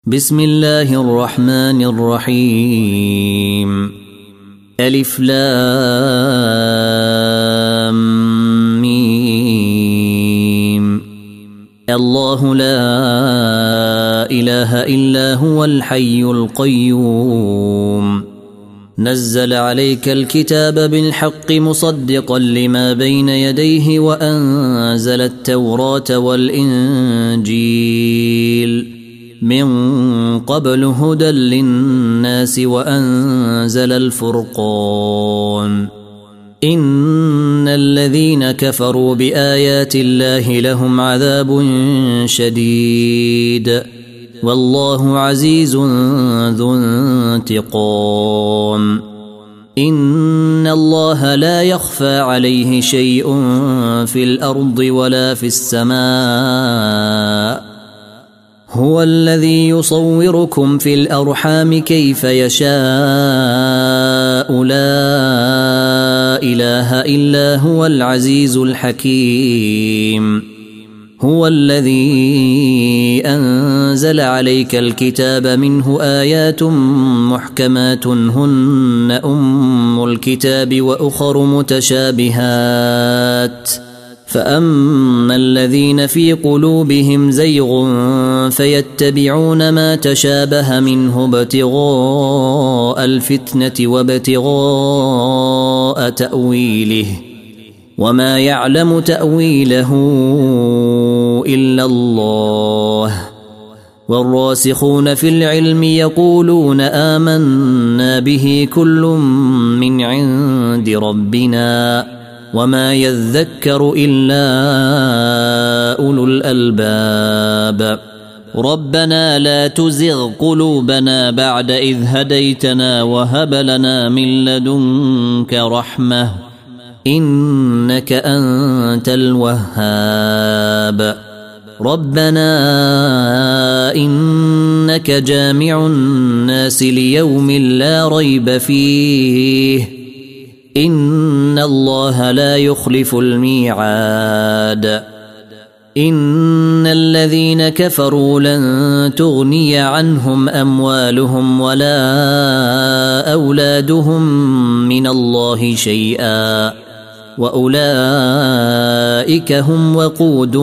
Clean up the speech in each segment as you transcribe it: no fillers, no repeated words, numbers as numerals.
بسم الله الرحمن الرحيم. ألف لام ميم. الله لا إله إلا هو الحي القيوم. نزل عليك الكتاب بالحق مصدقا لما بين يديه وأنزل التوراة والإنجيل من قبل هدى للناس وأنزل الفرقان. إن الذين كفروا بآيات الله لهم عذاب شديد والله عزيز ذو انتقام. إن الله لا يخفى عليه شيء في الأرض ولا في السماء. هو الذي يصوركم في الأرحام كيف يشاء. لا إله إلا هو العزيز الحكيم. هو الذي أنزل عليك الكتاب منه آيات محكمات هن أم الكتاب وأخر متشابهات فأما الذين في قلوبهم زيغ فيتبعون ما تشابه منه ابتغاء الفتنة وابتغاء تأويله وما يعلم تأويله إلا الله. والراسخون في العلم يقولون آمنا به كل من عند ربنا وما يذكر إلا أولو الألباب. ربنا لا تزغ قلوبنا بعد إذ هديتنا وهب لنا من لدنك رحمة إنك أنت الوهاب. ربنا إنك جامع الناس ليوم لا ريب فيه إن الله لا يخلف الميعاد. إن الذين كفروا لن تغني عنهم أموالهم ولا أولادهم من الله شيئا وأولئك هم وقود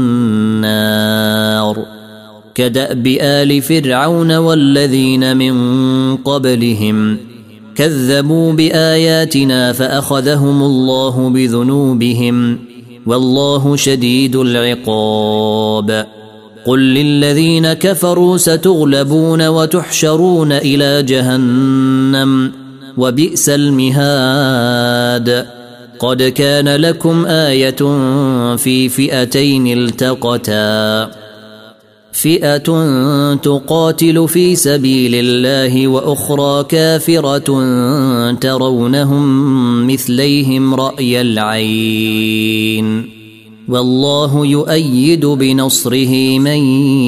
النار. كدأب آل فرعون والذين من قبلهم كذبوا بآياتنا فأخذهم الله بذنوبهم والله شديد العقاب. قل للذين كفروا ستغلبون وتحشرون إلى جهنم وبئس المهاد. قد كان لكم آية في فئتين التقتا فئة تقاتل في سبيل الله وأخرى كافرة ترونهم مثليهم رأي العين والله يؤيد بنصره من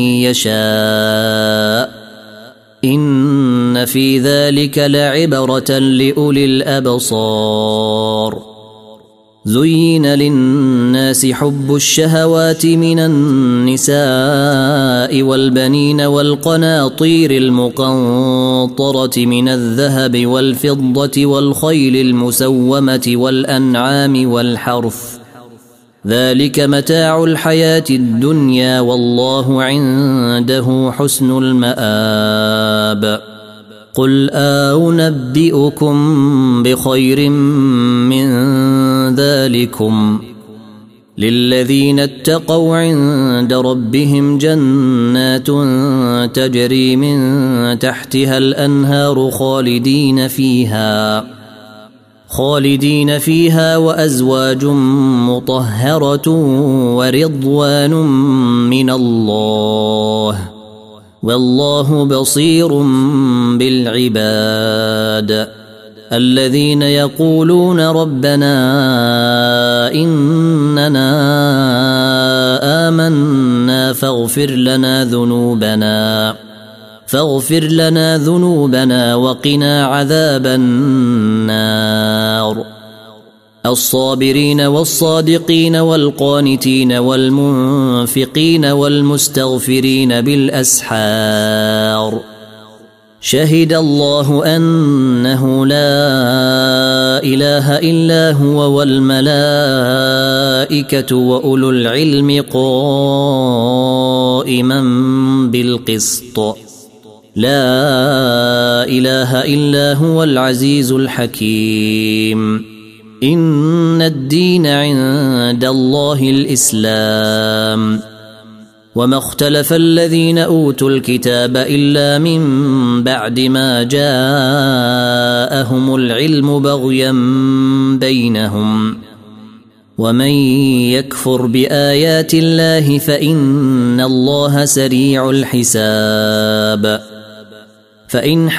يشاء. إن في ذلك لعبرة لأولي الأبصار. زين للناس حب الشهوات من النساء والبنين والقناطير المقنطرة من الذهب والفضة والخيل المسومة والأنعام والحرث ذلك متاع الحياة الدنيا والله عنده حسن المآب. قل أنبئكم بخير من ذلكم للذين اتقوا عند ربهم جنات تجري من تحتها الأنهار خالدين فيها وأزواج مطهرة ورضوان من الله والله بصير بالعباد. الذين يقولون ربنا إننا آمنا فاغفر لنا ذنوبنا وقنا عذاب النار. الصابرين والصادقين والقانتين والمنفقين والمستغفرين بالأسحار شهد الله أنه لا إله إلا هو والملائكة وأولو العلم قائما بالقسط لا إله إلا هو العزيز الحكيم إن الدين عند الله الإسلام وما اختلف الذين أوتوا الكتاب إلا من بعد ما جاءهم العلم بغيا بينهم ومن يكفر بآيات الله فإن الله سريع الحساب فإن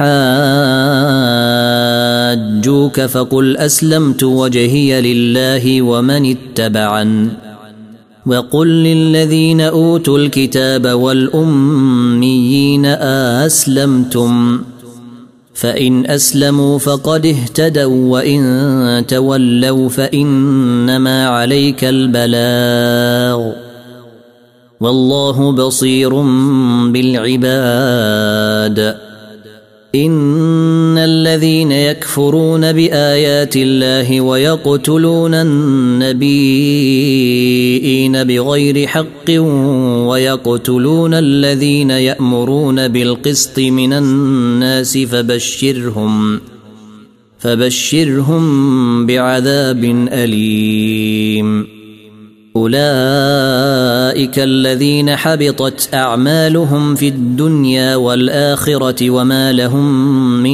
حاجوك فقل أسلمت وجهي لله ومن اتبعن وقل للذين أوتوا الكتاب والأميين أسلمتم فإن أسلموا فقد اهتدوا وإن تولوا فإنما عليك البلاغ والله بصير بالعباد إن الذين يكفرون بآيات الله ويقتلون النبيين بغير حق ويقتلون الذين يأمرون بالقسط من الناس فبشرهم بعذاب أليم أولئك الذين حبطت أعمالهم في الدنيا والآخرة وما لهم من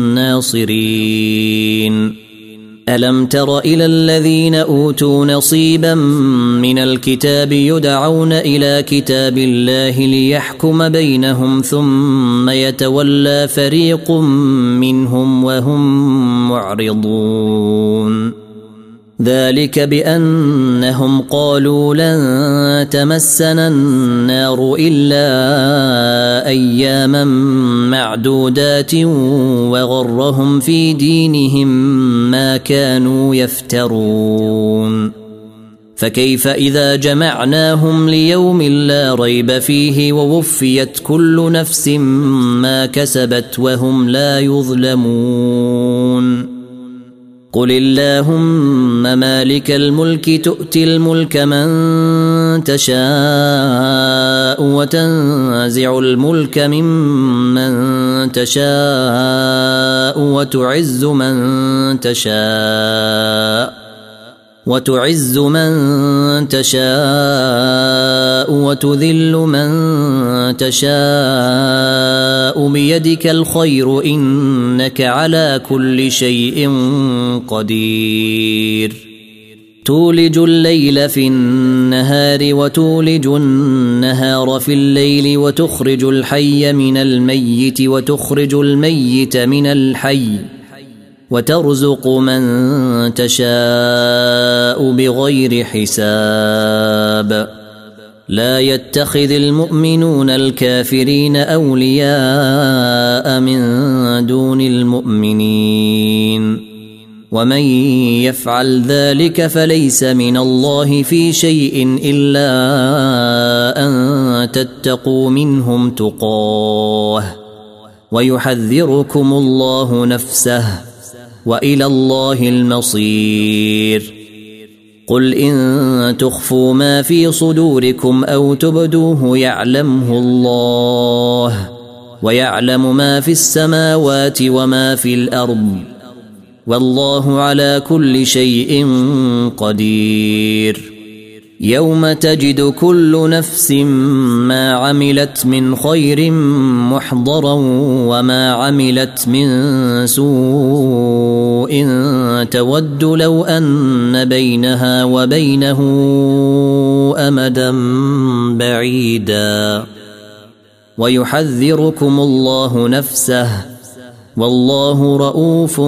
ناصرين ألم تر إلى الذين أوتوا نصيبا من الكتاب يدعون إلى كتاب الله ليحكم بينهم ثم يتولى فريق منهم وهم معرضون ذلك بأنهم قالوا لن تمسنا النار إلا أياما معدودات وغرهم في دينهم ما كانوا يفترون فكيف إذا جمعناهم ليوم لا ريب فيه ووفيت كل نفس ما كسبت وهم لا يظلمون قل اللهم مالك الملك تؤتي الملك من تشاء وتنزع الملك ممن تشاء وتعز من تشاء وتذل من تشاء بيدك الخير إنك على كل شيء قدير تولج الليل في النهار وتولج النهار في الليل وتخرج الحي من الميت وتخرج الميت من الحي وترزق من تشاء بغير حساب لا يتخذ المؤمنون الكافرين أولياء من دون المؤمنين ومن يفعل ذلك فليس من الله في شيء إلا أن تتقوا منهم تقاه ويحذركم الله نفسه وإلى الله المصير قل إن تخفوا ما في صدوركم أو تبدوه يعلمه الله ويعلم ما في السماوات وما في الأرض والله على كل شيء قدير يوم تجد كل نفس ما عملت من خير محضرا وما عملت من سوء تود لو أن بينها وبينه أمدا بعيدا ويحذركم الله نفسه والله رؤوف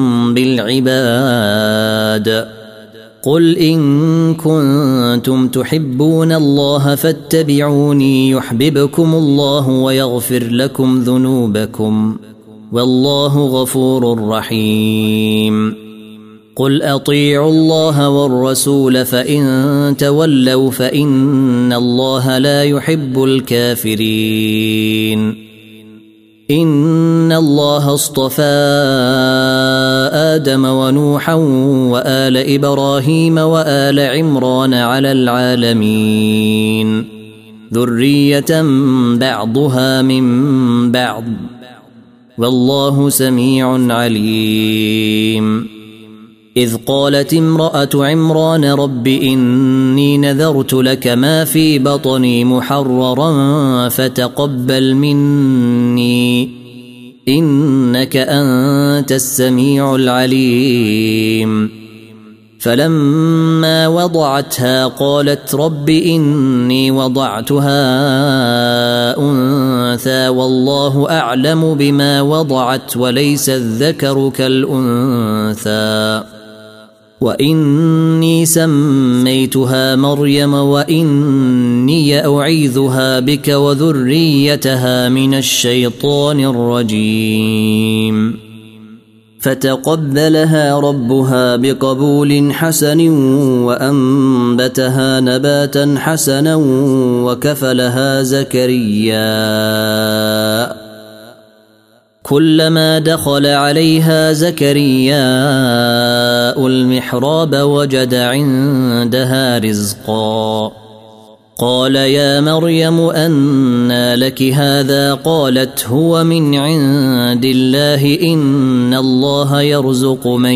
بالعباد قل إن كنتم تحبون الله فاتبعوني يحببكم الله ويغفر لكم ذنوبكم والله غفور رحيم قل أطيعوا الله والرسول فإن تولوا فإن الله لا يحب الكافرين إن الله اصطفى آدم ونوحا وآل إبراهيم وآل عمران على العالمين ذرية بعضها من بعض والله سميع عليم إذ قالت امرأة عمران رب إني نذرت لك ما في بطني محررا فتقبل مني إنك أنت السميع العليم فلما وضعتها قالت رب إني وضعتها أنثى والله أعلم بما وضعت وليس الذكر كالأنثى وإني سميتها مريم وإني أعيذها بك وذريتها من الشيطان الرجيم فتقبلها ربها بقبول حسن وأنبتها نباتا حسنا وكفلها زكريا كلما دخل عليها زكرياء المحراب وجد عندها رزقا قال يا مريم أنى لك هذا قالت هو من عند الله إن الله يرزق من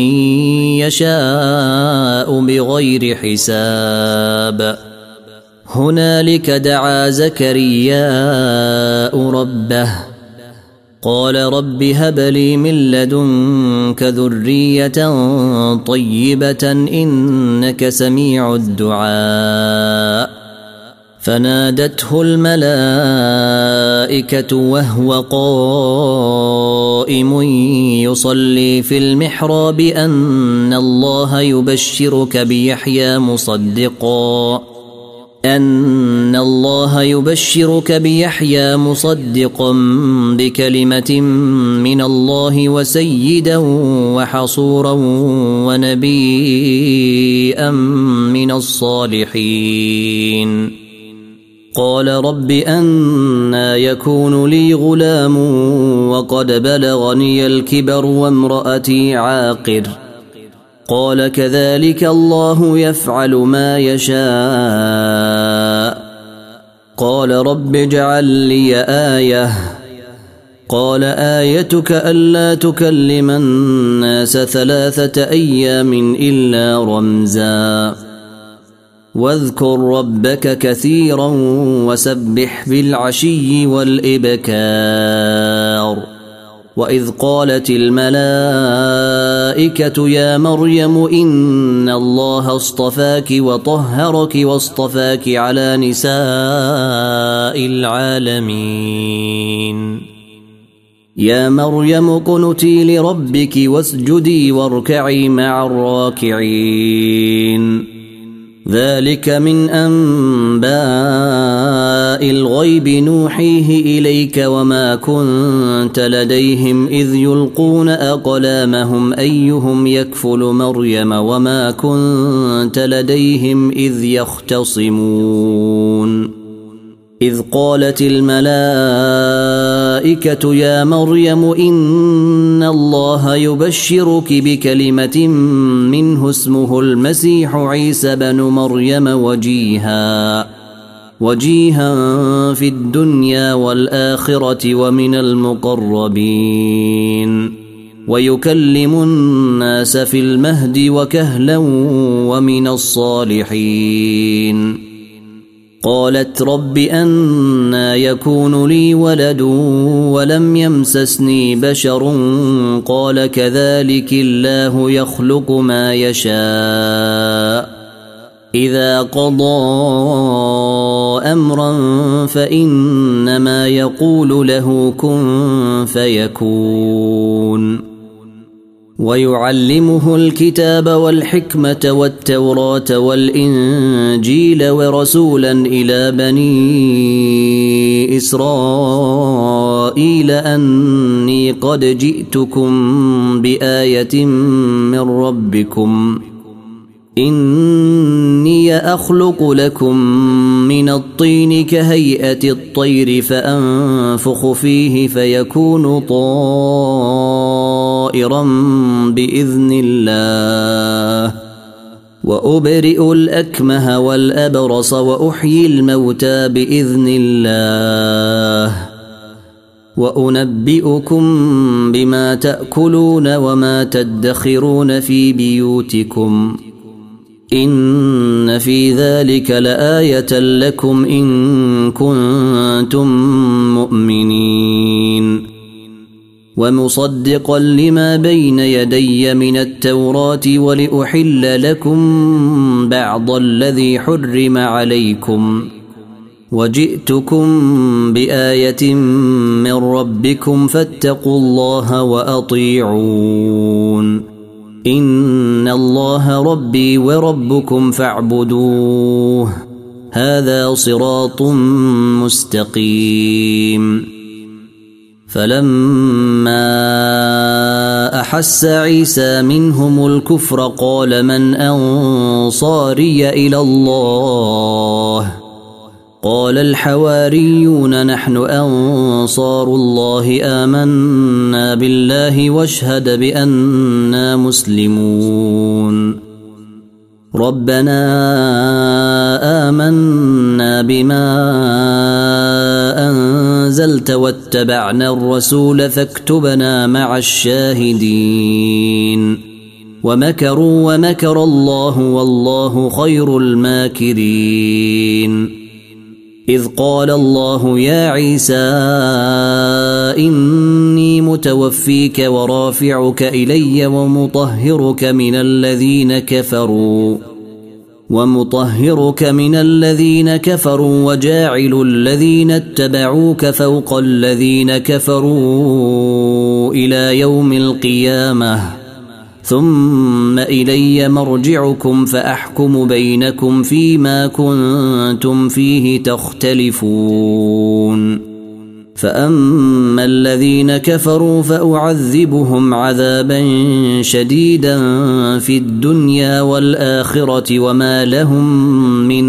يشاء بغير حساب هنالك دعا زكرياء ربه قال رب هب لي من لدنك ذرية طيبة إنك سميع الدعاء فنادته الملائكة وهو قائم يصلي في المحراب أن الله يبشرك بيحيى مصدقا بكلمة من الله وسيدا وحصورا ونبيا من الصالحين قال رب أنى يكون لي غلام وقد بلغني الكبر وامرأتي عاقر قال كذلك الله يفعل ما يشاء قال رب اجعل لي آية قال آيتك ألا تكلم الناس 3 أيام إلا رمزا واذكر ربك كثيرا وسبح بالعشي والإبكار وإذ قالت الملائكة يا مريم إن الله اصطفاك وطهرك واصطفاك على نساء العالمين يا مريم اقنتي لربك واسجدي واركعي مع الراكعين ذلك من أنباء الغيب نوحيه إليك وما كنت لديهم إذ يلقون أقلامهم أيهم يكفل مريم وما كنت لديهم إذ يختصمون إذ قالت الملائكة يا مريم إن الله يبشرك بكلمة منه اسمه المسيح عيسى بن مريم وجيها في الدنيا والآخرة ومن المقربين ويكلم الناس في المهد وكهلا ومن الصالحين قالت رب أنى يكون لي ولد ولم يمسسني بشر قال كذلك الله يخلق ما يشاء إذا قضى أمرا فإنما يقول له كن فيكون ويعلمه الكتاب والحكمة والتوراة والإنجيل ورسولا إلى بني إسرائيل أني قد جئتكم بآية من ربكم إني أخلق لكم من الطين كهيئة الطير فأنفخ فيه فيكون طائرا بإذن الله وأبرئ الأكمه والأبرص وأحيي الموتى بإذن الله وأنبئكم بما تأكلون وما تدخرون في بيوتكم إن في ذلك لآية لكم إن كنتم مؤمنين ومصدقا لما بين يدي من التوراة ولأحل لكم بعض الذي حرم عليكم وجئتكم بآية من ربكم فاتقوا الله وأطيعون إن الله ربي وربكم فاعبدوه هذا صراط مستقيم فلما أحس عيسى منهم الكفر قال من أنصاري إلى الله قال الحواريون نحن أنصار الله آمنا بالله واشهد بأننا مسلمون ربنا آمنا بما أنزلت واتبعنا الرسول فاكتبنا مع الشاهدين ومكروا ومكر الله والله خير الماكرين إذ قال الله يا عيسى إني متوفيك ورافعك إلي ومطهرك من الذين كفروا وجاعل الذين اتبعوك فوق الذين كفروا إلى يوم القيامة ثم إلي مرجعكم فأحكم بينكم فيما كنتم فيه تختلفون فأما الذين كفروا فأعذبهم عذابا شديدا في الدنيا والآخرة وما لهم من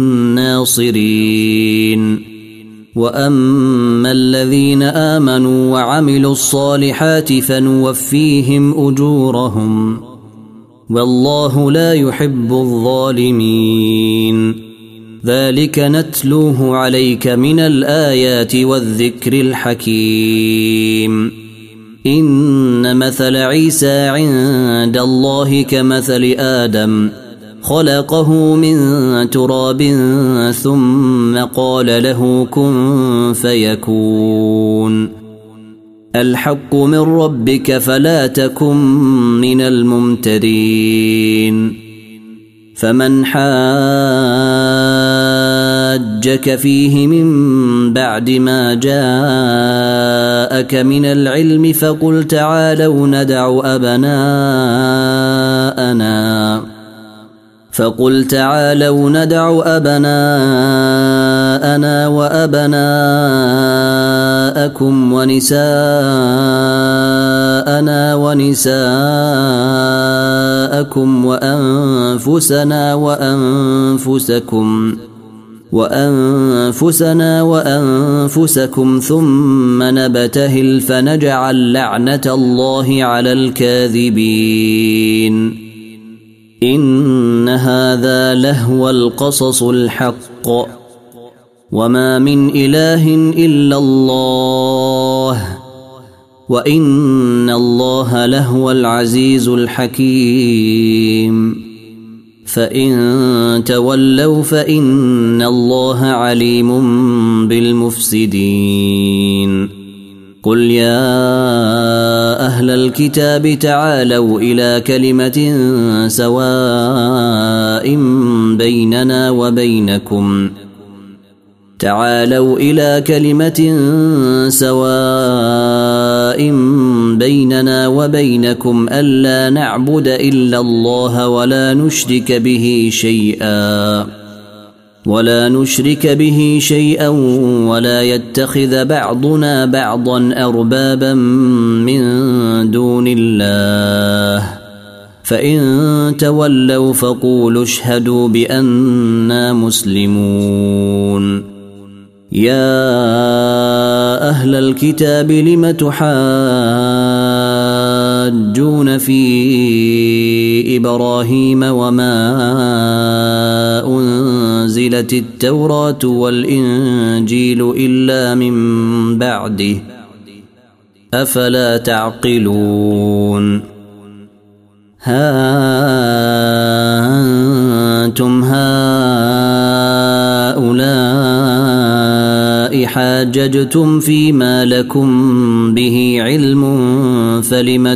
ناصرين وأما الذين آمنوا وعملوا الصالحات فنوفيهم أجورهم والله لا يحب الظالمين ذلك نتلوه عليك من الآيات والذكر الحكيم إن مثل عيسى عند الله كمثل آدم خلقه من تراب ثم قال له كن فيكون الحق من ربك فلا تكن من الممترين فمن حاجك فيه من بعد ما جاءك من العلم فقل تعالوا ندع أبناءنا وأبناءكم ونساءنا ونساءكم وأنفسنا وأنفسكم ثم نبتهل فنجعل لعنة الله على الكاذبين إن هذا لهو القصص الحق وما من إله إلا الله وإن الله لهو العزيز الحكيم فإن تولوا فإن الله عليم بالمفسدين قل يا أهل الكتاب تعالوا إلى كلمة سواء بيننا وبينكم تعالوا إلى كلمة سواء بيننا وبينكم ألا نعبد إلا الله ولا نشرك به شيئا ولا يتخذ بعضنا بعضا أربابا من دون الله فإن تولوا فقولوا اشهدوا بأننا مسلمون يا أهل الكتاب لم تحاجون في إبراهيم وما أنزلت التوراة والإنجيل إلا من بعده أفلا تعقلون ها أنتم هؤلاء حاججتم فيما لكم به علم فلم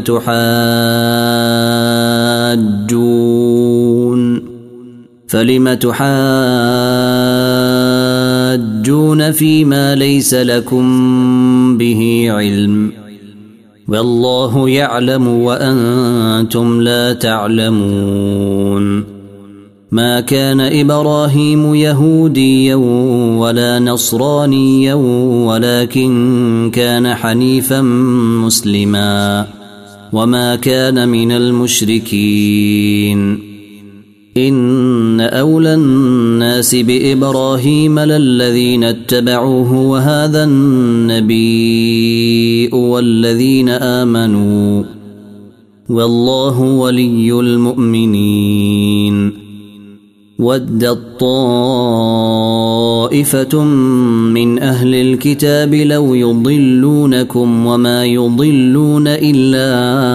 تحاجون فيما ليس لكم به علم والله يعلم وأنتم لا تعلمون ما كان إبراهيم يهوديا ولا نصرانيا ولكن كان حنيفا مسلما وما كان من المشركين إن أولى الناس بإبراهيم للذين اتبعوه وهذا النبي والذين آمنوا والله ولي المؤمنين ودت طائفة من أهل الكتاب لو يضلونكم وما يضلون إلا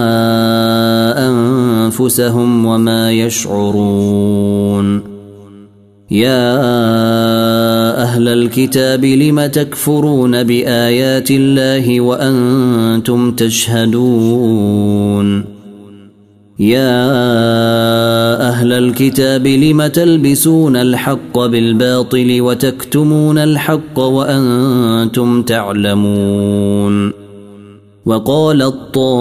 أنفسهم وما يشعرون يا أهل الكتاب لم تكفرون بآيات الله وأنتم تشهدون يا أهل الكتاب لم تلبسون الحق بالباطل وتكتمون الحق وأنتم تعلمون وقالت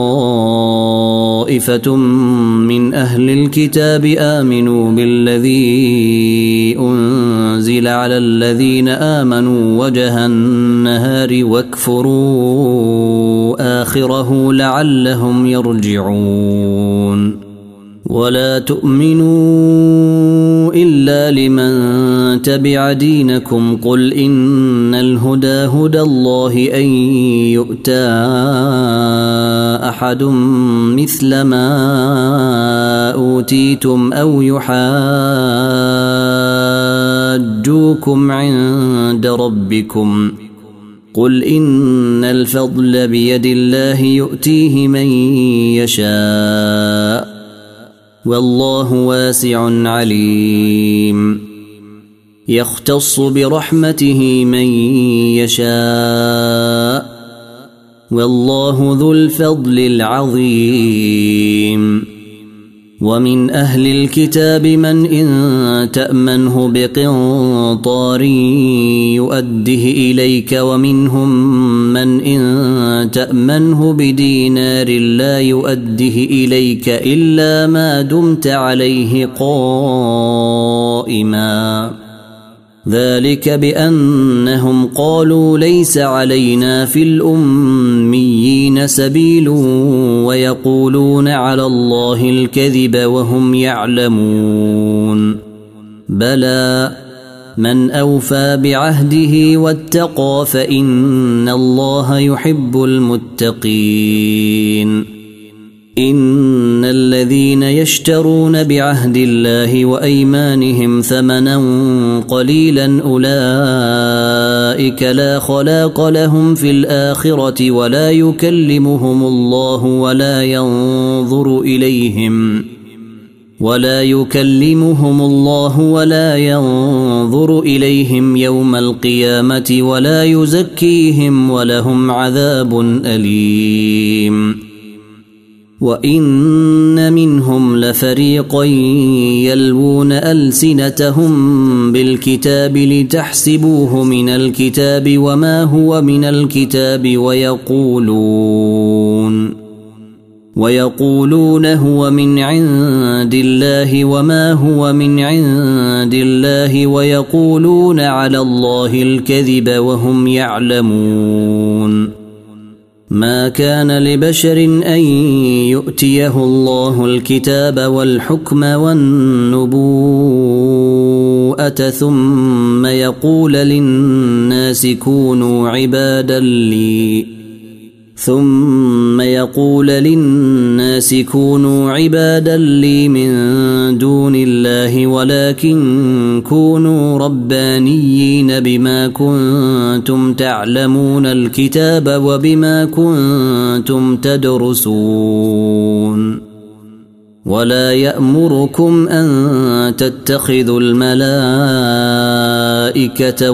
طائفة من أهل الكتاب آمنوا بالذي أنزل على الذين آمنوا وجه النهار واكفروا آخره لعلهم يرجعون ولا تؤمنوا إلا لمن تبع دينكم قل إن الهدى هدى الله أن يؤتى أحد مثل ما أوتيتم أو يحاجوكم عند ربكم قل إن الفضل بيد الله يؤتيه من يشاء والله واسع عليم يختص برحمته من يشاء والله ذو الفضل العظيم ومن أهل الكتاب من إن تأمنه بقنطار يؤده إليك ومنهم من إن تأمنه بدينار لا يؤده إليك إلا ما دمت عليه قائما ذلك بأنهم قالوا ليس علينا في الأميين سبيل ويقولون على الله الكذب وهم يعلمون بلى من أوفى بعهده واتقى فإن الله يحب المتقين إن الذين يشترون بعهد الله وأيمانهم ثمنا قليلا أولئك لا خلاق لهم في الآخرة ولا يكلمهم الله ولا ينظر إليهم يوم القيامة ولا يزكيهم ولهم عذاب أليم وإن منهم لفريقا يلوون ألسنتهم بالكتاب لتحسبوه من الكتاب وما هو من الكتاب ويقولون هو من عند الله وما هو من عند الله ويقولون على الله الكذب وهم يعلمون. ما كان لبشر أن يؤتيه الله الكتاب والحكم والنبوءة ثم يقول للناس كونوا عبادا لي من دون الله ولكن كونوا ربانيين بما كنتم تعلمون الكتاب وبما كنتم تدرسون. ولا يأمركم أن تتخذوا الملائكة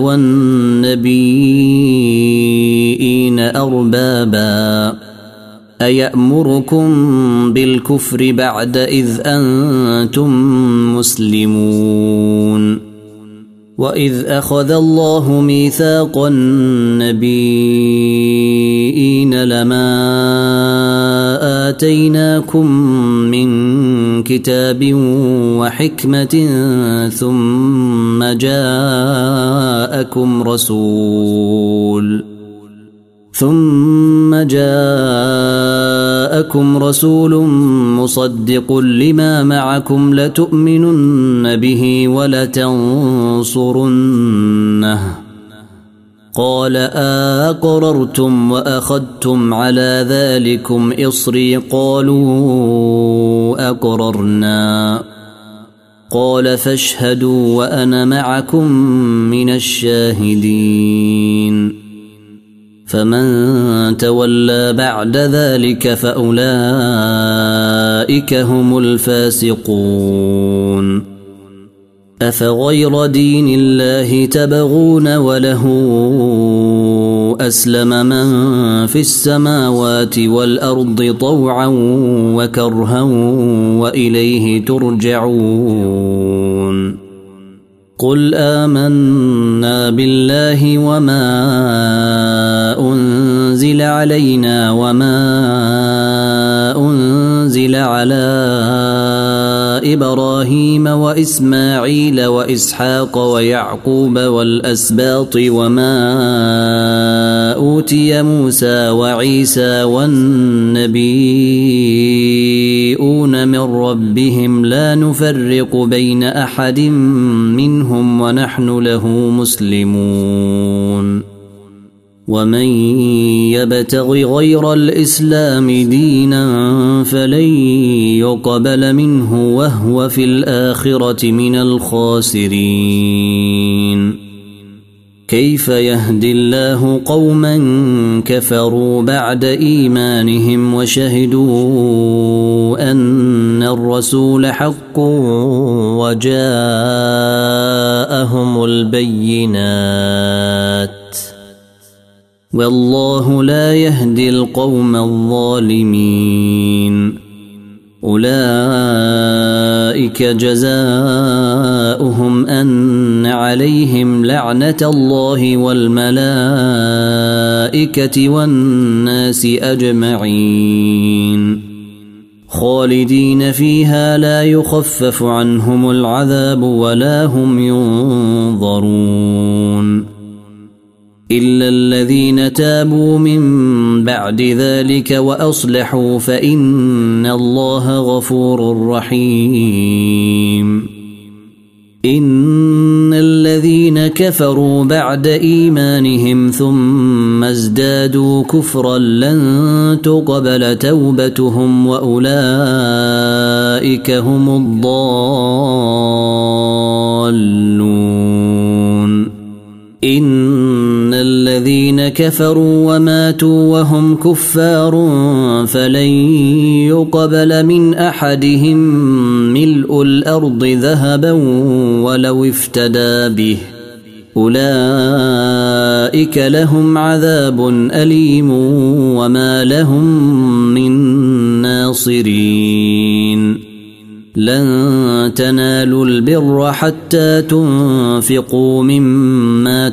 والنبيين أربابا أيأمركم بالكفر بعد إذ أنتم مسلمون. وإذ أخذ الله ميثاق النبيين لما آتيناكم من كتاب وحكمة ثم جاءكم رسول مصدق لما معكم لتؤمنن به ولتنصرنه قال أقررتم وأخذتم على ذلكم إصري قالوا أقررنا قال فاشهدوا وأنا معكم من الشاهدين. فمن تولى بعد ذلك فأولئك هم الفاسقون. أفغير دين الله تبغون وله أسلم من في السماوات والأرض طوعا وكرها وإليه ترجعون. قل آمنا بالله وما أنزل علينا وما أنزل على إبراهيم وإسماعيل وإسحاق ويعقوب والأسباط وما أوتي موسى وعيسى والنبيون من ربهم لا نفرق بين أحد منهم ونحن له مسلمون. ومن يبتغ غير الإسلام دينا فلن يقبل منه وهو في الآخرة من الخاسرين. كيف يهدي الله قوما كفروا بعد إيمانهم وشهدوا أن الرسول حق وجاءهم البينات والله لا يهدي القوم الظالمين. أولئك جزاؤهم أن عليهم لعنة الله والملائكة والناس أجمعين خالدين فيها لا يخفف عنهم العذاب ولا هم ينظرون إلا الذين تابوا من بعد ذلك وأصلحوا فإن الله غفور رحيم. إن الذين كفروا بعد إيمانهم ثم ازدادوا كفرا لن تقبل توبتهم وأولئك هم الضالون. إن الذين كفروا وماتوا وهم كفار فلن يقبل من أحدهم ملء الأرض ذهبا ولو افتدى به أولئك لهم عذاب أليم وما لهم من ناصرين لن تنالوا البر حتى تنفقوا مما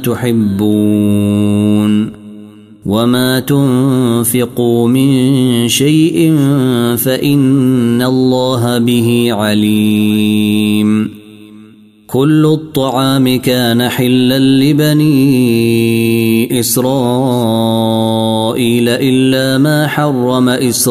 تحبون وما تنفقوا من شيء فإن الله به عليم كل الطعام كان حلا لبني إسرائيل إلا ما حرم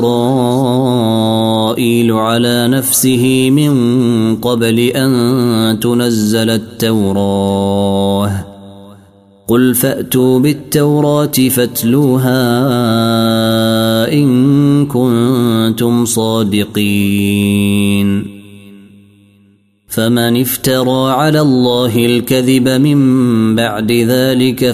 إسرائيل على نفسه من قبل أن تنزل التوراة قل فأتوا بالتوراة فاتلوها إن كنتم صادقين فمن افترى على الله الكذب من بعد ذلك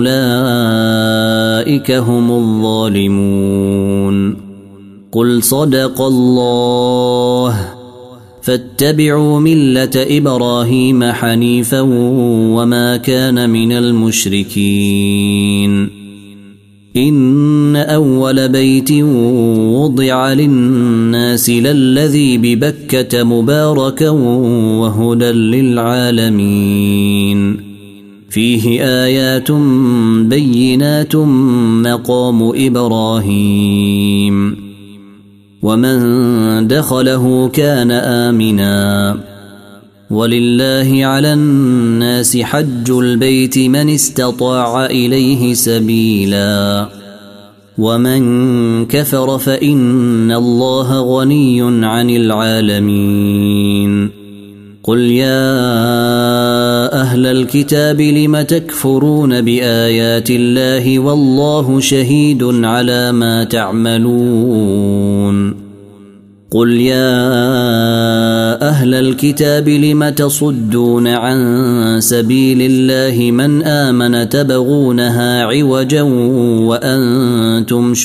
فأولئك هم الظالمون قل صدق الله فاتبعوا ملة إبراهيم حنيفا وما كان من المشركين إن أول بيت وضع للناس للذي ببكة مباركا وهدى للعالمين فيه آيات بينات مقام إبراهيم ومن دخله كان آمنا ولله على الناس حج البيت من استطاع إليه سبيلا ومن كفر فإن الله غني عن العالمين قل يا أهل الكتاب لم تكفرون بآيات الله والله شهيد على ما تعملون قل يا أهل الكتاب لم تصدون عن سبيل الله من آمن تبغونها عوجا وأنتم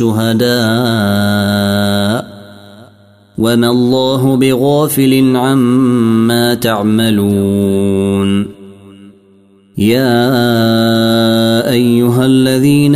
شهداء وما الله بغافل عما تعملون يا أيها الذين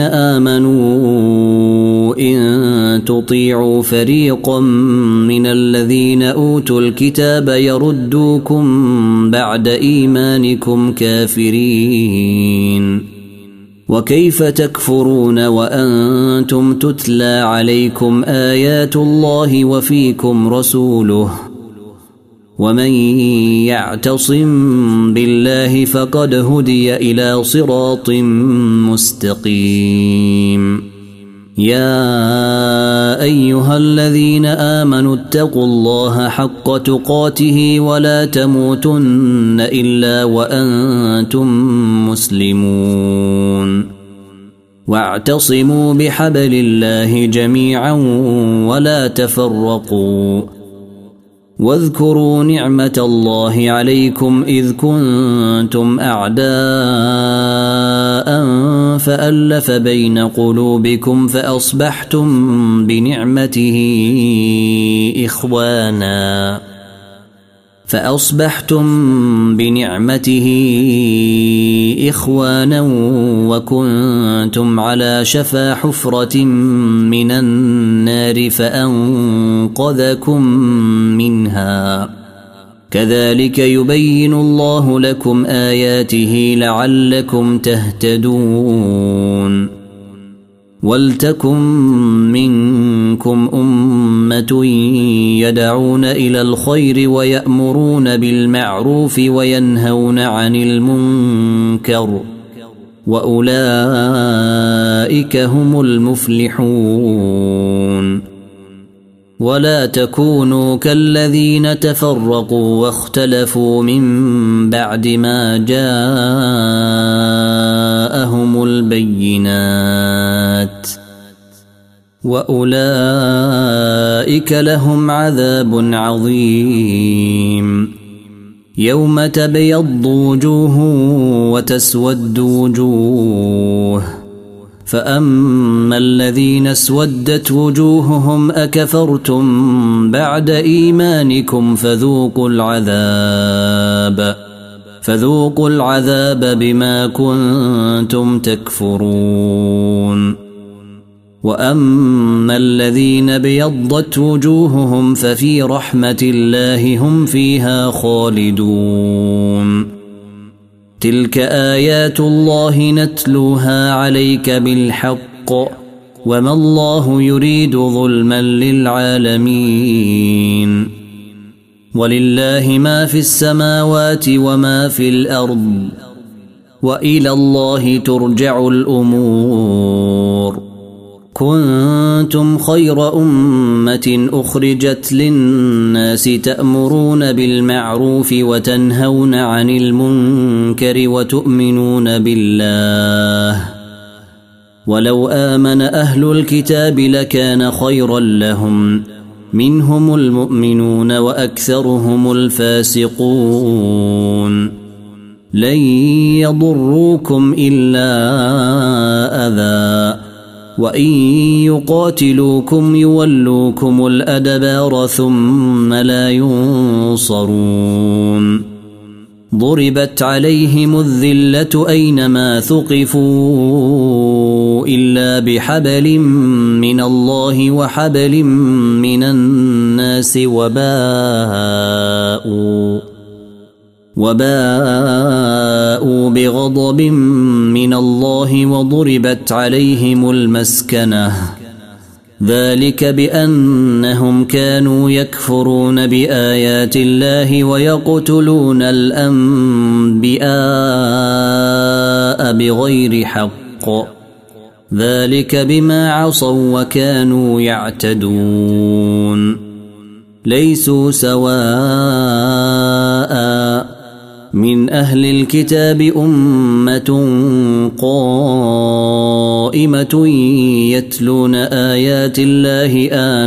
آمنوا إن تطيعوا فريقا من الذين أوتوا الكتاب يردوكم بعد إيمانكم كافرين وكيف تكفرون وأنتم تتلى عليكم آيات الله وفيكم رسوله ومن يعتصم بالله فقد هدي إلى صراط مستقيم يا أيها الذين آمنوا اتقوا الله حق تقاته ولا تموتن إلا وأنتم مسلمون واعتصموا بحبل الله جميعا ولا تفرقوا واذكروا نعمة الله عليكم إذ كنتم أعداء فألف بين قلوبكم فأصبحتم بنعمته إخوانا وكنتم على شفا حفرة من النار فأنقذكم منها كذلك يبين الله لكم آياته لعلكم تهتدون ولتكن منكم أمة يدعون إلى الخير ويأمرون بالمعروف وينهون عن المنكر وأولئك هم المفلحون ولا تكونوا كالذين تفرقوا واختلفوا من بعد ما جاءهم البينات وأولئك لهم عذاب عظيم يوم تبيض وجوه وتسود وجوه فأما الذين اسودت وجوههم أكفرتم بعد إيمانكم فذوقوا العذاب فذوقوا العذاب بما كنتم تكفرون. وأما الذين ابيضت وجوههم ففي رحمة الله هم فيها خالدون. تلك آيات الله نتلوها عليك بالحق وما الله يريد ظلما للعالمين. ولله ما في السماوات وما في الأرض وإلى الله ترجع الأمور. كنتم خير أمة أخرجت للناس تأمرون بالمعروف وتنهون عن المنكر وتؤمنون بالله. ولو آمن أهل الكتاب لكان خيرا لهم منهم المؤمنون وأكثرهم الفاسقون. لن يضروكم إلا أذى وإن يقاتلوكم يولوكم الأدبار ثم لا ينصرون. ضربت عليهم الذلة أينما ثقفوا إلا بحبل من الله وحبل من الناس وباءوا بغضب من الله وضربت عليهم المسكنة. ذلك بأنهم كانوا يكفرون بآيات الله ويقتلون الأنبياء بغير حق. ذلك بما عصوا وكانوا يعتدون. ليسوا سواء من أهل الكتاب أمة قائمة يتلون آيات الله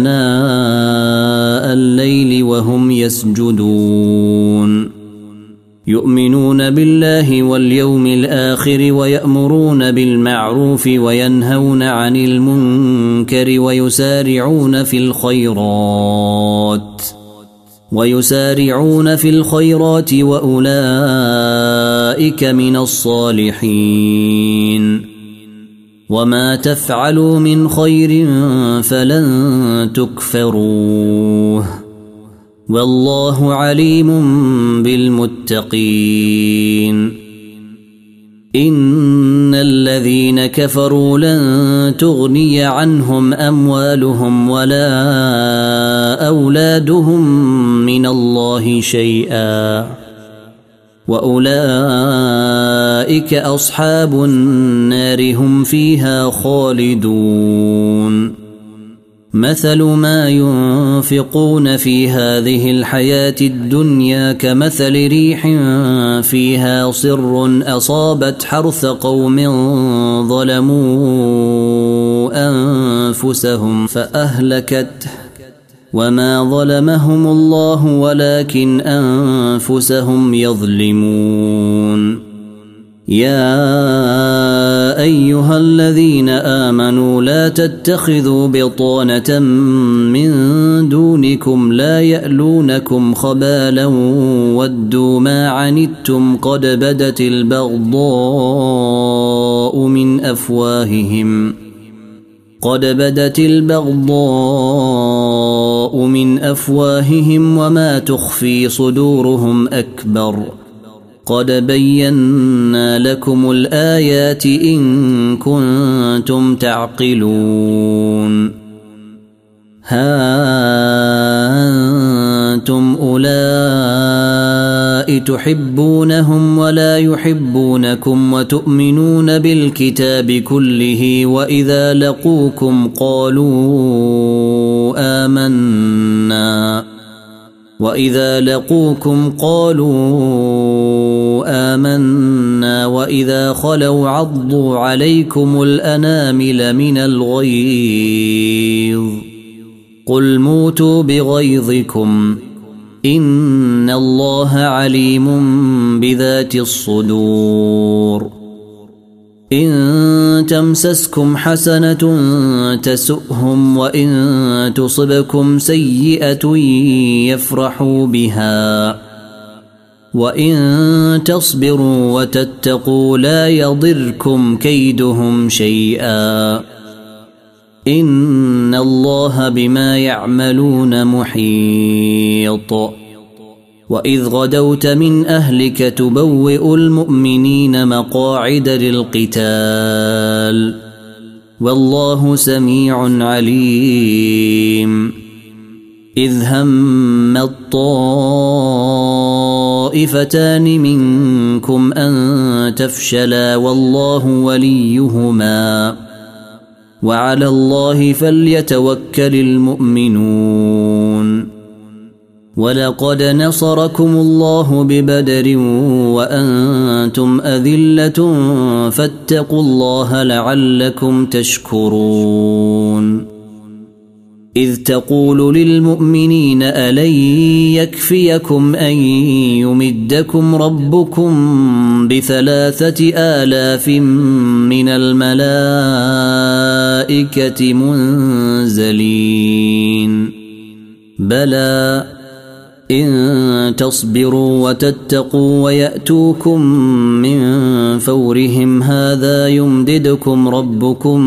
آناء الليل وهم يسجدون. يؤمنون بالله واليوم الآخر ويأمرون بالمعروف وينهون عن المنكر ويسارعون في الخيرات وأولئك من الصالحين. وما تفعلوا من خير فلن تكفروه والله عليم بالمتقين. إن الذين كفروا لن تغني عنهم أموالهم ولا أولادهم من الله شيئا وأولئك أصحاب النار هم فيها خالدون. مثل ما ينفقون في هذه الحياة الدنيا كمثل ريح فيها صر أصابت حرث قوم ظلموا أنفسهم فأهلكته وما ظلمهم الله ولكن أنفسهم يظلمون. يا أيها الذين آمنوا لا تتخذوا بطانة من دونكم لا يألونكم خبالا ودوا ما عنتم قد بدت البغضاء من أفواههم وما تخفي صدورهم أكبر. قد بينا لكم الآيات إن كنتم تعقلون. ها أنتم أولئك تحبونهم ولا يحبونكم وتؤمنون بالكتاب كله وإذا لقوكم قالوا آمنا وإذا خلوا عضوا عليكم الأنامل من الغيظ قل موتوا بغيظكم إن الله عليم بذات الصدور. إن تمسسكم حسنة تسؤهم وإن تصبكم سيئة يفرحوا بها وإن تصبروا وتتقوا لا يضركم كيدهم شيئا إن الله بما يعملون محيط وإذ غدوت من أهلك تبوئ المؤمنين مقاعد للقتال والله سميع عليم إذ هم الطائفتان منكم أن تفشلا والله وليهما وعلى الله فليتوكل المؤمنون ولقد نصركم الله ببدر وأنتم أذلة فاتقوا الله لعلكم تشكرون إذ تقول للمؤمنين ألن يكفيكم أن يمدكم ربكم ب3,000 من الملائكة منزلين بلى إن تصبروا وتتقوا ويأتوكم من فورهم هذا يمددكم ربكم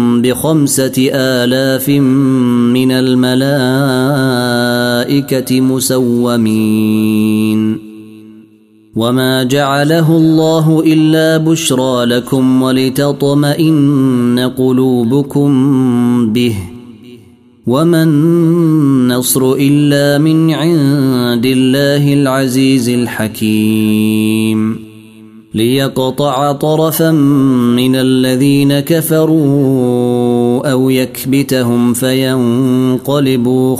ب5,000 من الملائكة مسومين وما جعله الله إلا بشرى لكم ولتطمئن قلوبكم به وما النصر إلا من عند الله العزيز الحكيم ليقطع طرفا من الذين كفروا أو يكبتهم فينقلبوا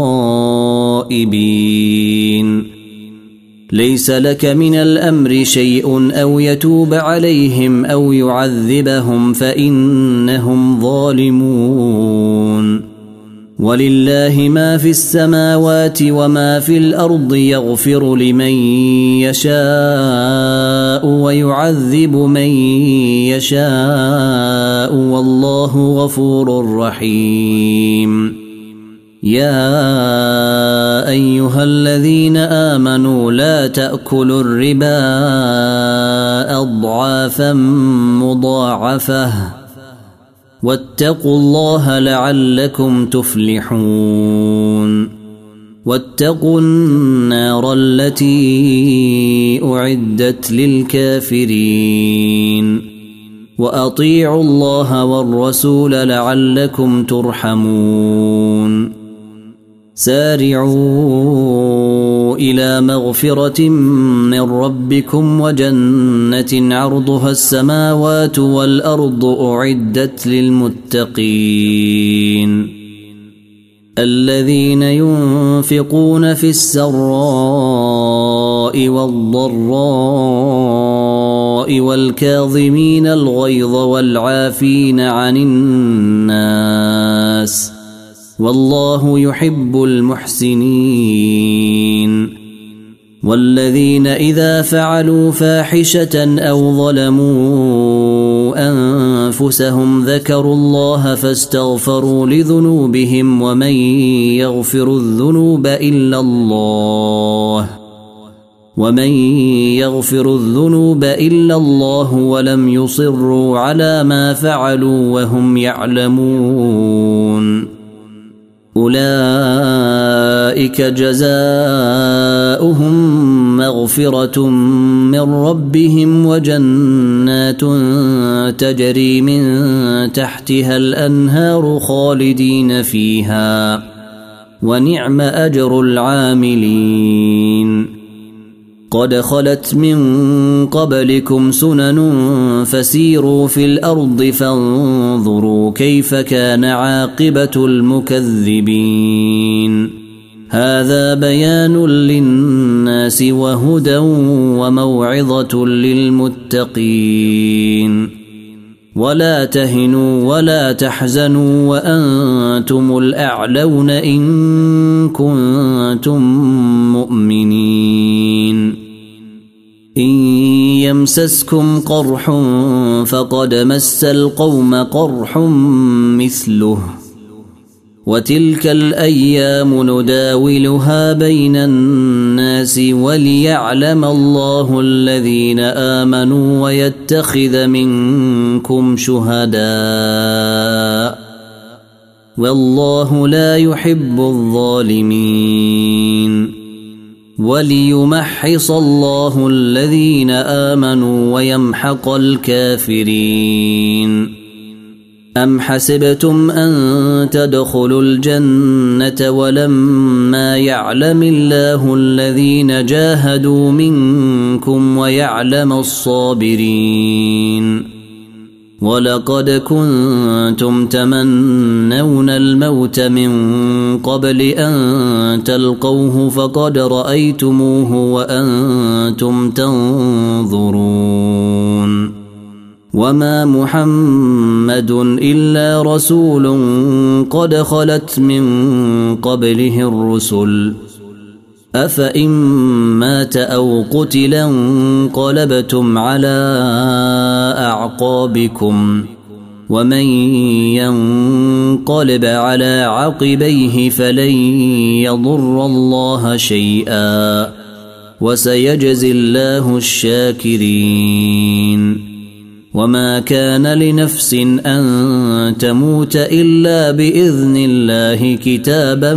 خائبين ليس لك من الأمر شيء أو يتوب عليهم أو يعذبهم فإنهم ظالمون ولله ما في السماوات وما في الأرض يغفر لمن يشاء ويعذب من يشاء والله غفور رحيم يا أيها الذين آمنوا لا تأكلوا الربا أضعافا مضاعفة واتقوا الله لعلكم تفلحون واتقوا النار التي أعدت للكافرين وأطيعوا الله والرسول لعلكم ترحمون سارعوا إلى مغفرة من ربكم وجنة عرضها السماوات والأرض أعدت للمتقين الذين ينفقون في السراء والضراء والكاظمين الغيظ والعافين عن الناس والله يحب المحسنين والذين إذا فعلوا فاحشة أو ظلموا أنفسهم ذكروا الله فاستغفروا لذنوبهم ومن يغفر الذنوب إلا الله ولم يصروا على ما فعلوا وهم يعلمون أولئك جزاؤهم مغفرة من ربهم وجنات تجري من تحتها الأنهار خالدين فيها ونعم أجر العاملين قد خلت من قبلكم سنن فسيروا في الأرض فانظروا كيف كان عاقبة المكذبين هذا بيان للناس وهدى وموعظة للمتقين ولا تهنوا ولا تحزنوا وأنتم الأعلون إن كنتم مؤمنين إن يمسسكم قرح فقد مس القوم قرح مثله وتلك الأيام نداولها بين الناس وليعلم الله الذين آمنوا ويتخذ منكم شهداء والله لا يحب الظالمين وليمحص الله الذين آمنوا ويمحق الكافرين. أم حسبتم أن تدخلوا الجنة ولما يعلم الله الذين جاهدوا منكم ويعلم الصابرين ولقد كنتم تمنون الموت من قبل أن تلقوه فقد رأيتموه وأنتم تنظرون وما محمد إلا رسول قد خلت من قبله الرسل أفإن مات أو قتلا انقلبتم على أعقابكم ومن ينقلب على عقبيه فلن يضر الله شيئا وسيجزي الله الشاكرين. وما كان لنفس أن تموت إلا بإذن الله كتابا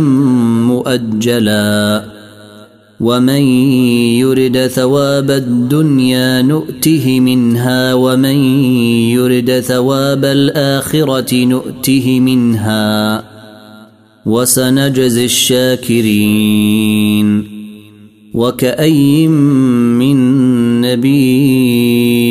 مؤجلا ومن يرد ثواب الدنيا نؤته منها ومن يرد ثواب الآخرة نؤته منها وسنجزي الشاكرين. وكأي من نبي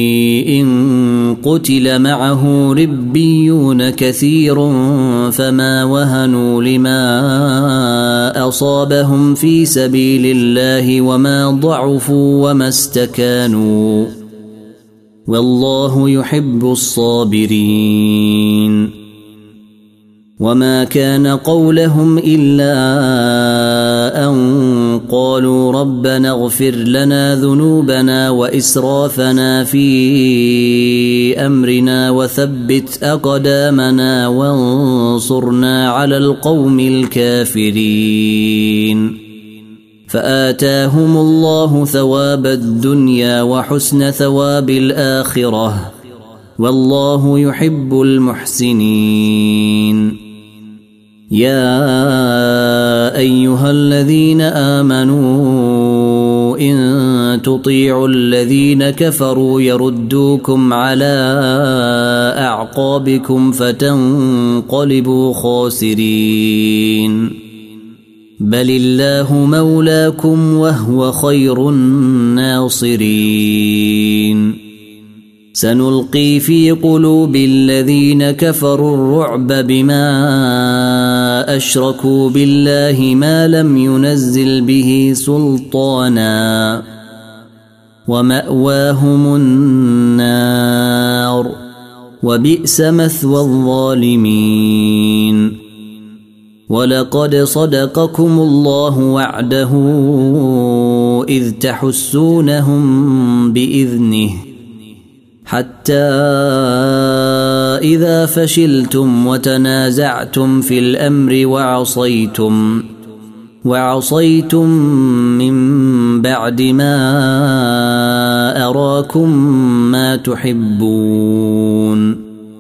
قتل معه ربيون كثير فما وهنوا لما أصابهم في سبيل الله وما ضعفوا وما استكانوا والله يحب الصابرين. وما كان قولهم إلا أن قالوا ربنا اغفر لنا ذنوبنا وإسرافنا في أمرنا وثبت أقدامنا وانصرنا على القوم الكافرين فآتاهم الله ثواب الدنيا وحسن ثواب الآخرة والله يحب المحسنين. يا أيها الذين آمنوا إن تطيعوا الذين كفروا يردوكم على أعقابكم فتنقلبوا خاسرين بل الله مولاكم وهو خير الناصرين. سنلقي في قلوب الذين كفروا الرعب بما أشركوا بالله ما لم ينزل به سلطانا ومأواهم النار وبئس مثوى الظالمين. ولقد صدقكم الله وعده إذ تحسونهم بإذنه حتى إذا فشلتم وتنازعتم في الأمر وعصيتم من بعد ما أراكم ما تحبون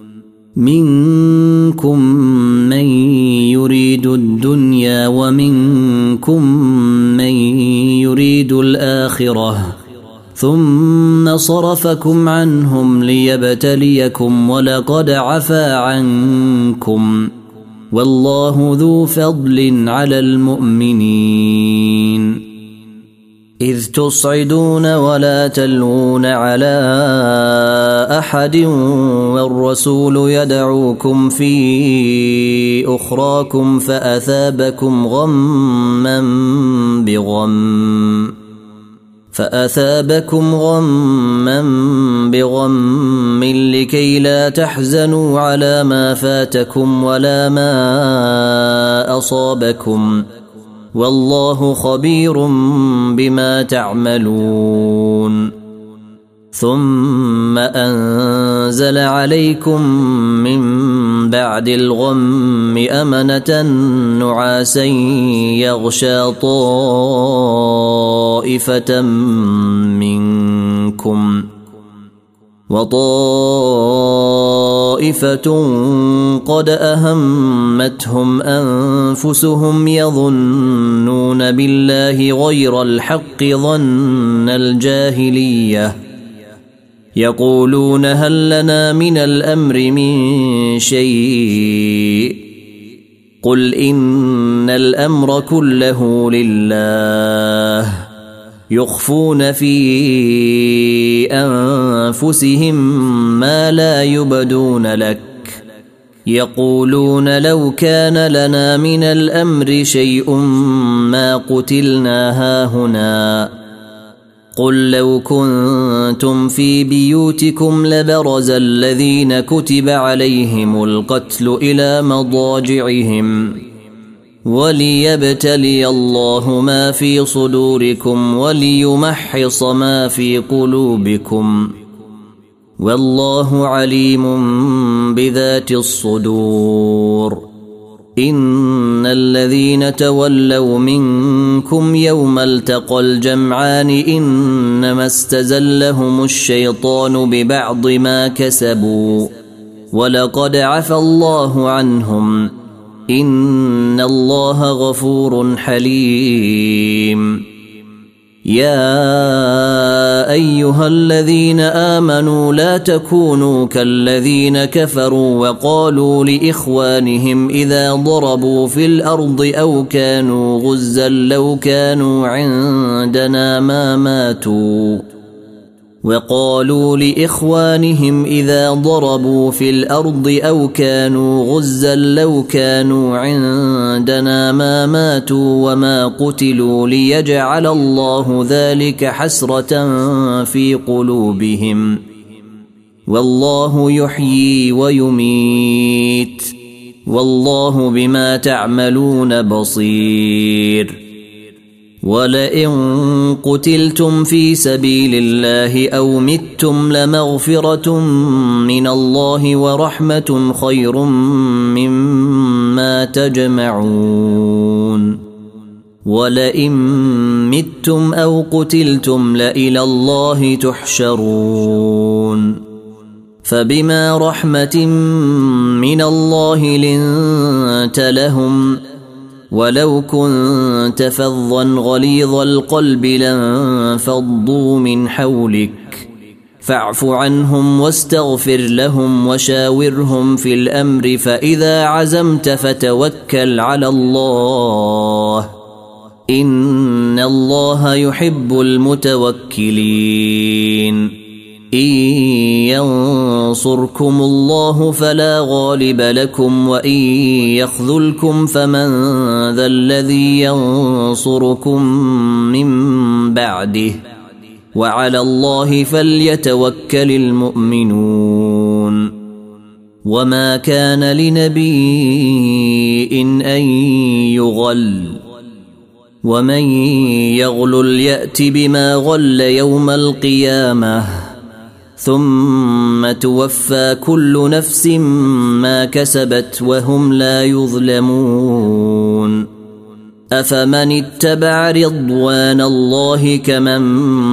منكم من يريد الدنيا ومنكم من يريد الآخرة ثم صرفكم عنهم ليبتليكم ولقد عفا عنكم والله ذو فضل على المؤمنين. إذ تصعدون ولا تلوون على أحد والرسول يدعوكم في أخراكم فأثابكم غما بغم لكي لا تحزنوا على ما فاتكم ولا ما أصابكم والله خبير بما تعملون. ثم أنزل عليكم من بعد الغم أمنة نعاسا يغشى طائفة منكم وطائفة قد أهمتهم أنفسهم يظنون بالله غير الحق ظن الجاهلية يقولون هل لنا من الأمر من شيء قل إن الأمر كله لله يخفون في أنفسهم ما لا يبدون لك يقولون لو كان لنا من الأمر شيء ما قتلنا هاهنا قل لو كنتم في بيوتكم لبرز الذين كتب عليهم القتل إلى مضاجعهم وليبتلي الله ما في صدوركم وليمحص ما في قلوبكم والله عليم بذات الصدور إن الذين تولوا منكم يوم التقى الجمعان إنما استزلهم الشيطان ببعض ما كسبوا ولقد عفى الله عنهم إن الله غفور حليم يا أيها الذين آمنوا لا تكونوا كالذين كفروا وقالوا لإخوانهم إذا ضربوا في الأرض أو كانوا غزا لو كانوا عندنا ما ماتوا وقالوا لإخوانهم إذا ضربوا في الأرض أو كانوا غزا لو كانوا عندنا ما ماتوا وما قتلوا ليجعل الله ذلك حسرة في قلوبهم والله يحيي ويميت والله بما تعملون بصير ولئن قتلتم في سبيل الله أو متم لمغفرة من الله ورحمة خير مما تجمعون ولئن متم أو قتلتم لإلى الله تحشرون فبما رحمة من الله لنت لهم ولو كنت فظا غليظ القلب لانفضوا من حولك فاعف عنهم واستغفر لهم وشاورهم في الأمر فإذا عزمت فتوكل على الله إن الله يحب المتوكلين إن ينصركم الله فلا غالب لكم وإن يخذلكم فمن ذا الذي ينصركم من بعده وعلى الله فليتوكل المؤمنون وما كان لنبي أن يغل ومن يغلل يأت بما غل يوم القيامة ثم توفى كل نفس ما كسبت وهم لا يظلمون أفمن اتبع رضوان الله كمن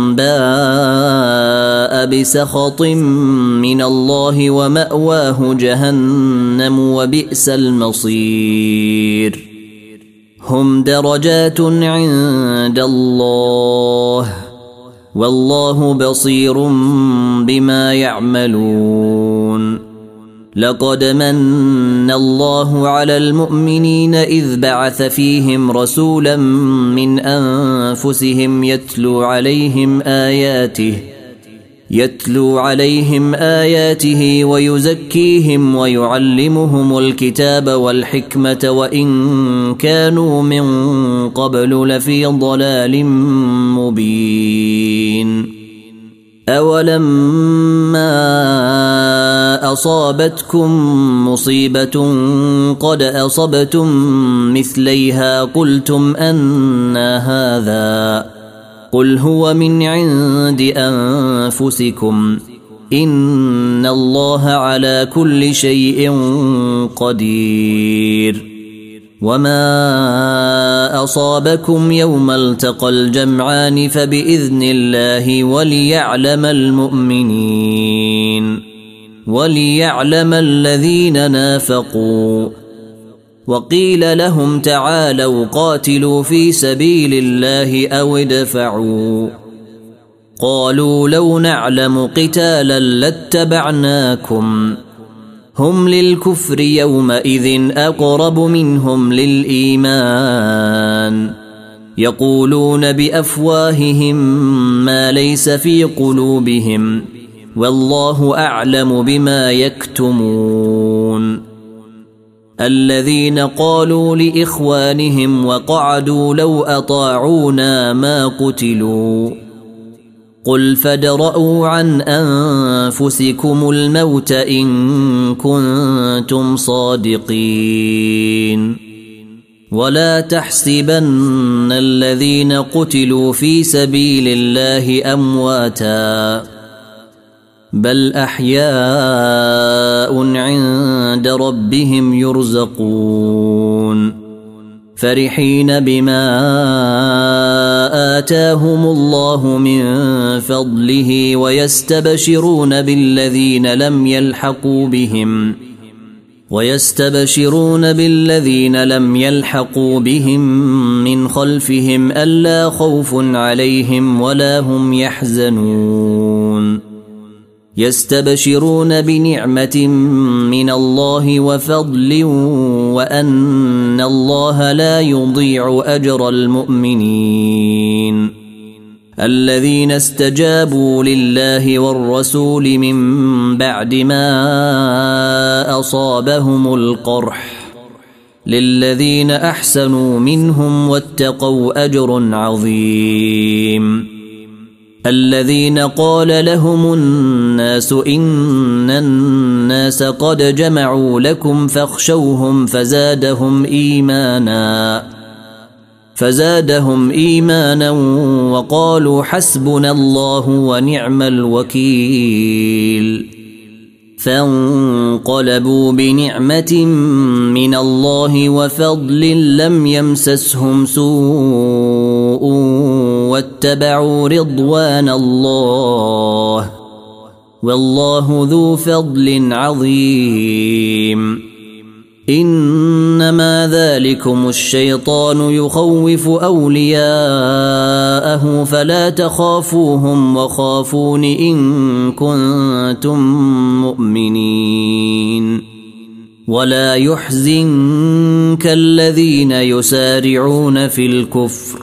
باء بسخط من الله ومأواه جهنم وبئس المصير هم درجات عند الله والله بصير بما يعملون لقد من الله على المؤمنين إذ بعث فيهم رسولا من أنفسهم يتلو عليهم آياته ويزكيهم ويعلمهم الكتاب والحكمة وإن كانوا من قبل لفي ضلال مبين أولما أصابتكم مصيبة قد أصبتم مثليها قلتم أنى هذا قل هو من عند أنفسكم إن الله على كل شيء قدير. وما أصابكم يوم التقى الجمعان فبإذن الله وليعلم الذين نافقوا. وقيل لهم تعالوا قاتلوا في سبيل الله أو ادفعوا. قالوا لو نعلم قتالا لاتبعناكم هم للكفر يومئذ أقرب منهم للإيمان يقولون بأفواههم ما ليس في قلوبهم والله أعلم بما يكتمون. الذين قالوا لإخوانهم وقعدوا لو أطاعونا ما قتلوا قل فادرءوا عن أنفسكم الموت إن كنتم صادقين. ولا تحسبن الذين قتلوا في سبيل الله أمواتا بل أحياء عند ربهم يرزقون فرحين بما آتاهم الله من فضله ويستبشرون بالذين لم يلحقوا بهم من خلفهم ألا خوف عليهم ولا هم يحزنون. يستبشرون بنعمة من الله وفضل وأن الله لا يضيع أجر المؤمنين. الذين استجابوا لله والرسول من بعد ما أصابهم القرح للذين أحسنوا منهم واتقوا أجر عظيم. الذين قال لهم الناس إن الناس قد جمعوا لكم فاخشوهم فزادهم إيمانا وقالوا حسبنا الله ونعم الوكيل. فانقلبوا بنعمة من الله وفضل لم يمسسهم سوء واتبعوا رضوان الله والله ذو فضل عظيم. إنما ذلكم الشيطان يخوف أولياءه فلا تخافوهم وخافون إن كنتم مؤمنين. ولا يحزنك الذين يسارعون في الكفر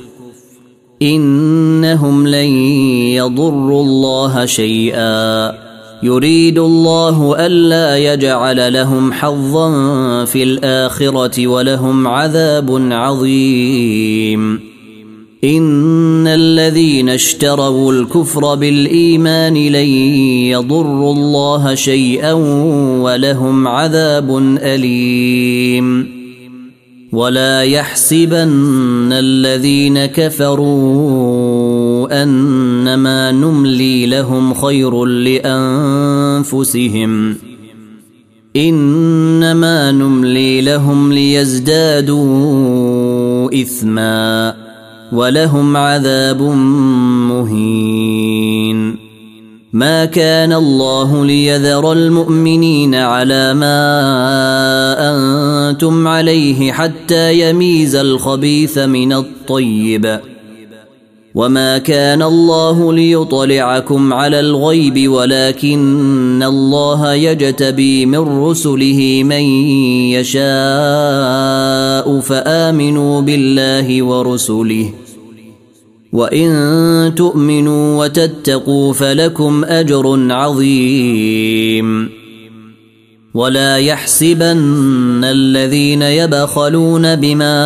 إنهم لن يضروا الله شيئا يريد الله ألا يجعل لهم حظا في الآخرة ولهم عذاب عظيم. إن الذين اشتروا الكفر بالإيمان لن يضروا الله شيئا ولهم عذاب أليم. ولا يحسبن الذين كفروا أنما نملي لهم خير لأنفسهم إنما نملي لهم ليزدادوا إثما ولهم عذاب مهين. ما كان الله ليذر المؤمنين على ما أنتم عليه حتى يميز الخبيث من الطيب وما كان الله ليطلعكم على الغيب ولكن الله يجتبي من رسله من يشاء فآمنوا بالله ورسله وإن تؤمنوا وتتقوا فلكم أجر عظيم. ولا يحسبن الذين يبخلون بما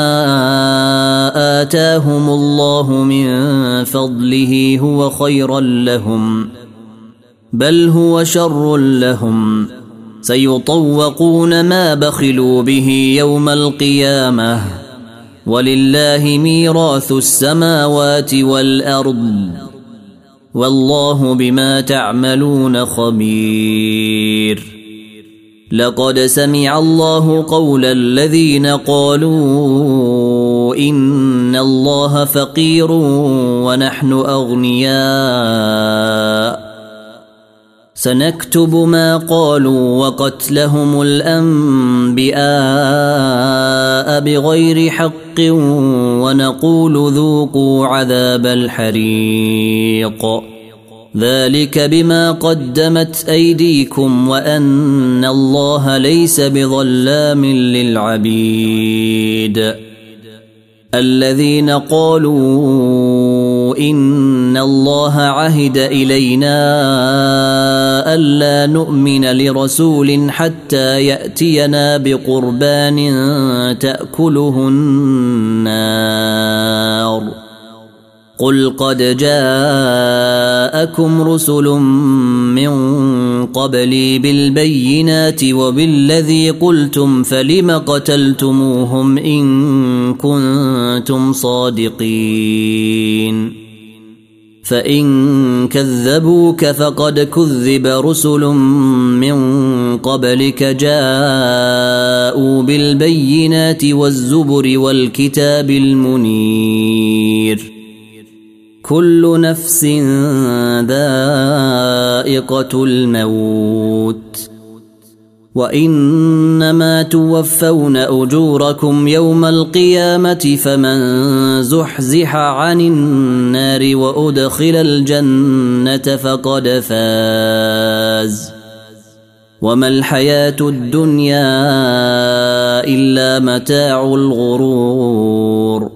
آتاهم الله من فضله هو خيرا لهم بل هو شر لهم سيطوقون ما بخلوا به يوم القيامة ولله ميراث السماوات والأرض والله بما تعملون خبير لقد سمع الله قول الذين قالوا إن الله فقير ونحن أغنياء سنكتب ما قالوا وقتلهم الأنبياء بغير حق ونقول ذوقوا عذاب الحريق ذلك بما قدمت أيديكم وأن الله ليس بظلام للعبيد الذين قالوا إن الله عهد إلينا ألا نؤمن لرسول حتى يأتينا بقربان تأكله النار قل قد جاءكم رسل من قبلي بالبينات وبالذي قلتم فلم قتلتموهم إن كنتم صادقين فإن كذبوك فقد كذب رسل من قبلك جاءوا بالبينات والزبر والكتاب المنير كل نفس ذائقة الموت وإنما توفون أجوركم يوم القيامة فمن زحزح عن النار وأدخل الجنة فقد فاز وما الحياة الدنيا إلا متاع الغرور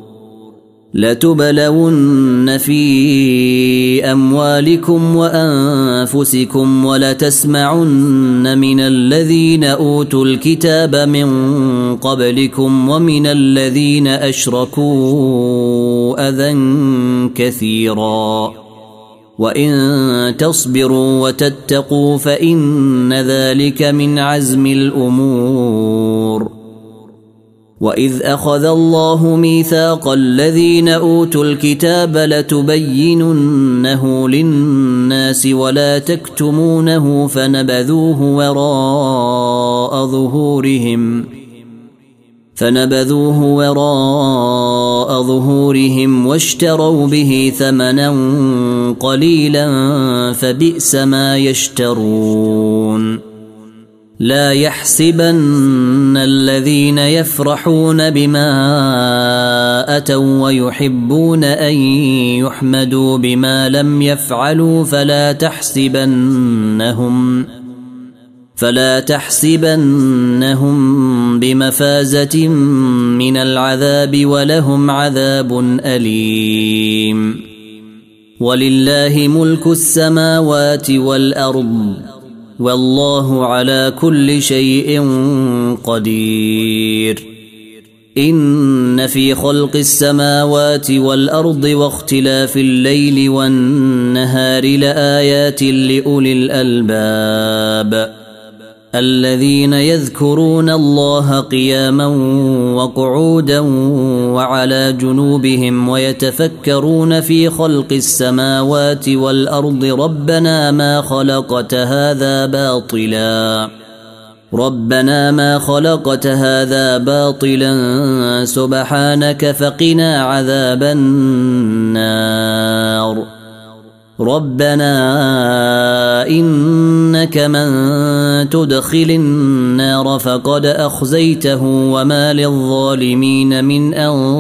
لتبلون في أموالكم وأنفسكم ولتسمعن من الذين أوتوا الكتاب من قبلكم ومن الذين أشركوا أذى كثيرا وإن تصبروا وتتقوا فإن ذلك من عزم الأمور وإذ أخذ الله ميثاق الذين أوتوا الكتاب لتبيننه للناس ولا تكتمونه فنبذوه وراء ظهورهم واشتروا به ثمنا قليلا فبئس ما يشترون لا يحسبن الذين يفرحون بما أتوا ويحبون أن يحمدوا بما لم يفعلوا فلا تحسبنهم بمفازة من العذاب ولهم عذاب أليم ولله ملك السماوات والأرض والله على كل شيء قدير إن في خلق السماوات والأرض واختلاف الليل والنهار لآيات لأولي الألباب الذين يذكرون الله قياما وقعودا وعلى جنوبهم ويتفكرون في خلق السماوات والأرض ربنا ما خلقت هذا باطلا سبحانك فقنا عذاب النار ربنا إنك من تدخل النار فقد أخزيته وما للظالمين من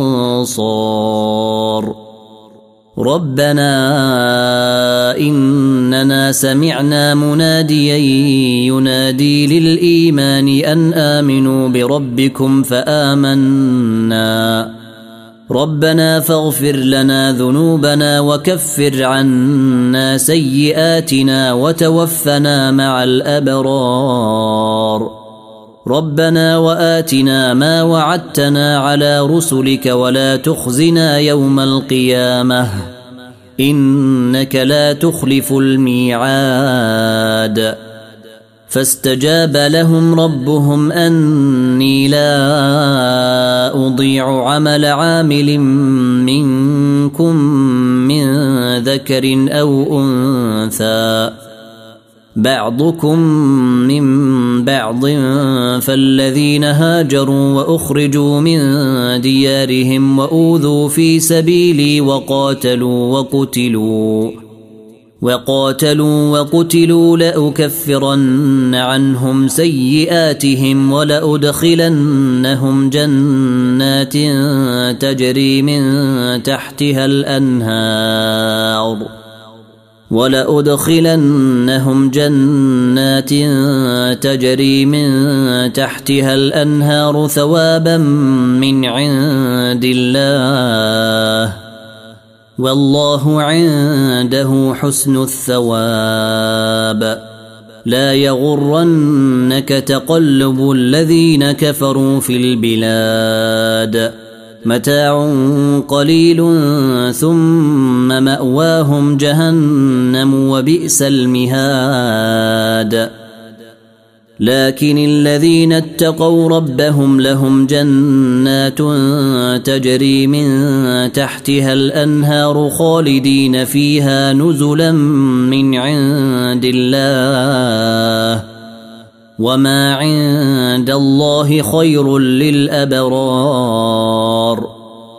أنصار ربنا إننا سمعنا مناديا ينادي للإيمان أن آمنوا بربكم فآمنا ربنا فاغفر لنا ذنوبنا وكفر عنا سيئاتنا وتوفنا مع الأبرار ربنا وآتنا ما وعدتنا على رسلك ولا تخزنا يوم القيامة إنك لا تخلف الميعاد فاستجاب لهم ربهم أني لا أضيع عمل عامل منكم من ذكر أو أنثى بعضكم من بعض فالذين هاجروا وأخرجوا من ديارهم وأوذوا في سبيلي وقاتلوا لأكفرن عنهم سيئاتهم ولأدخلنهم جنات تجري من تحتها الأنهار ثوابا من عند الله والله عنده حسن الثواب لا يغرنك تقلب الذين كفروا في البلاد متاع قليل ثم مأواهم جهنم وبئس المهاد لكن الذين اتقوا ربهم لهم جنات تجري من تحتها الأنهار خالدين فيها نزلا من عند الله وما عند الله خير للأبرار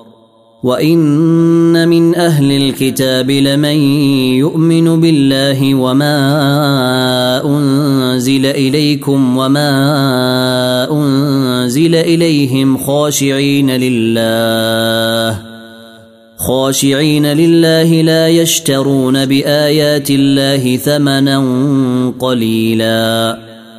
وإن من أهل الكتاب لمن يؤمن بالله وما أنزل إليكم وما أنزل إليهم خاشعين لله لا يشترون بآيات الله ثمنا قليلا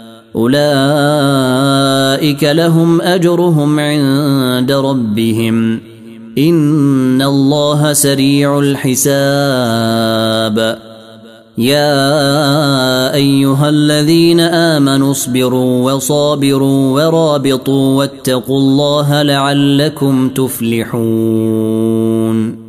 أولئك لهم أجرهم عند ربهم إن الله سريع الحساب يا أيها الذين آمنوا اصبروا وصابروا ورابطوا واتقوا الله لعلكم تفلحون